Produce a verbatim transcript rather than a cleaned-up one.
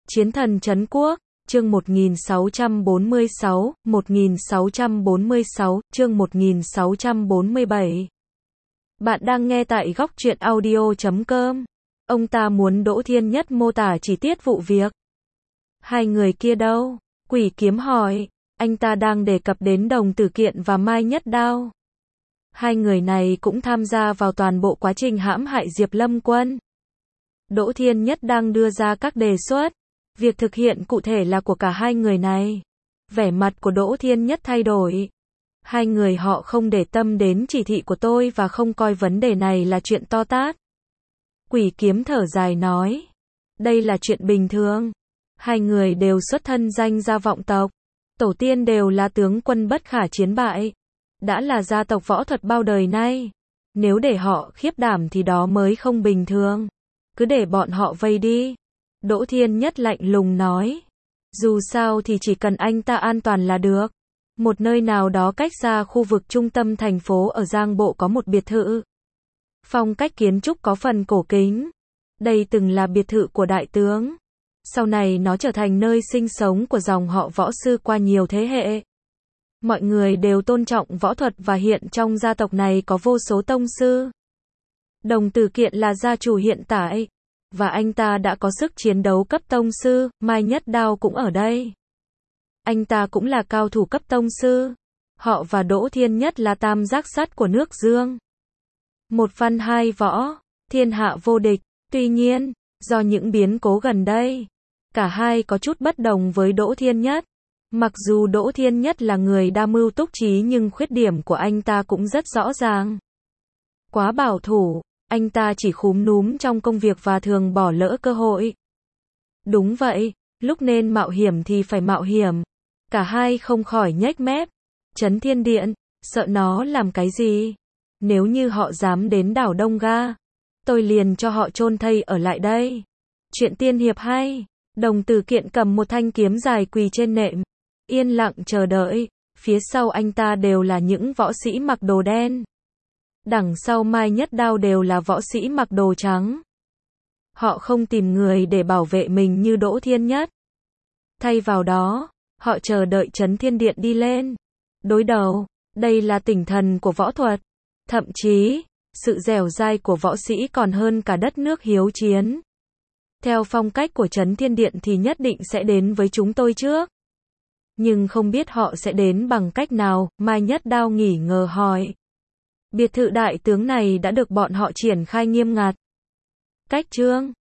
Chiến thần trấn quốc, chương một nghìn sáu trăm bốn mươi sáu, một nghìn sáu trăm bốn mươi sáu, chương một nghìn sáu trăm bốn mươi bảy. Bạn đang nghe tại góc truyện audio chấm com. Ông ta muốn Đỗ Thiên Nhất mô tả chi tiết vụ việc. Hai người kia đâu? Quỷ Kiếm hỏi. Anh ta đang đề cập đến Đồng Tử Kiện và Mai Nhất Đao. Hai người này cũng tham gia vào toàn bộ quá trình hãm hại Diệp Lâm Quân. Đỗ Thiên Nhất đang đưa ra các đề xuất. Việc thực hiện cụ thể là của cả hai người này. Vẻ mặt của Đỗ Thiên Nhất thay đổi. Hai người họ không để tâm đến chỉ thị của tôi và không coi vấn đề này là chuyện to tát. Quỷ Kiếm thở dài nói. Đây là chuyện bình thường. Hai người đều xuất thân danh gia vọng tộc. Tổ tiên đều là tướng quân bất khả chiến bại. Đã là gia tộc võ thuật bao đời nay. Nếu để họ khiếp đảm thì đó mới không bình thường. Cứ để bọn họ vây đi. Đỗ Thiên Nhất lạnh lùng nói. Dù sao thì chỉ cần anh ta an toàn là được. Một nơi nào đó cách xa khu vực trung tâm thành phố ở Giang Bộ có một biệt thự. Phong cách kiến trúc có phần cổ kính. Đây từng là biệt thự của đại tướng. Sau này nó trở thành nơi sinh sống của dòng họ võ sư qua nhiều thế hệ. Mọi người đều tôn trọng võ thuật và hiện trong gia tộc này có vô số tông sư. Đồng Tử Kiện là gia chủ hiện tại. Và anh ta đã có sức chiến đấu cấp tông sư, Mai Nhất Đao cũng ở đây. Anh ta cũng là cao thủ cấp tông sư. Họ và Đỗ Thiên Nhất là tam giác sắt của nước Dương. Một văn hai võ, thiên hạ vô địch. Tuy nhiên, do những biến cố gần đây, cả hai có chút bất đồng với Đỗ Thiên Nhất. Mặc dù Đỗ Thiên Nhất là người đa mưu túc trí nhưng khuyết điểm của anh ta cũng rất rõ ràng. Quá bảo thủ. Anh ta chỉ khúm núm trong công việc và thường bỏ lỡ cơ hội. Đúng vậy, lúc nên mạo hiểm thì phải mạo hiểm. Cả hai không khỏi nhếch mép. Trấn Thiên Điện, sợ nó làm cái gì? Nếu như họ dám đến đảo Đông Ga, tôi liền cho họ chôn thây ở lại đây. Chuyện tiên hiệp hay. Đồng Tử Kiện cầm một thanh kiếm dài quỳ trên nệm. Yên lặng chờ đợi. Phía sau anh ta đều là những võ sĩ mặc đồ đen. Đằng sau Mai Nhất Đao đều là võ sĩ mặc đồ trắng. Họ không tìm người để bảo vệ mình như Đỗ Thiên Nhất. Thay vào đó, họ chờ đợi Trấn Thiên Điện đi lên. Đối đầu, đây là tinh thần của võ thuật. Thậm chí, sự dẻo dai của võ sĩ còn hơn cả đất nước hiếu chiến. Theo phong cách của Trấn Thiên Điện thì nhất định sẽ đến với chúng tôi trước. Nhưng không biết họ sẽ đến bằng cách nào, Mai Nhất Đao nghỉ ngờ hỏi. Biệt thự đại tướng này đã được bọn họ triển khai nghiêm ngặt. Cách trương,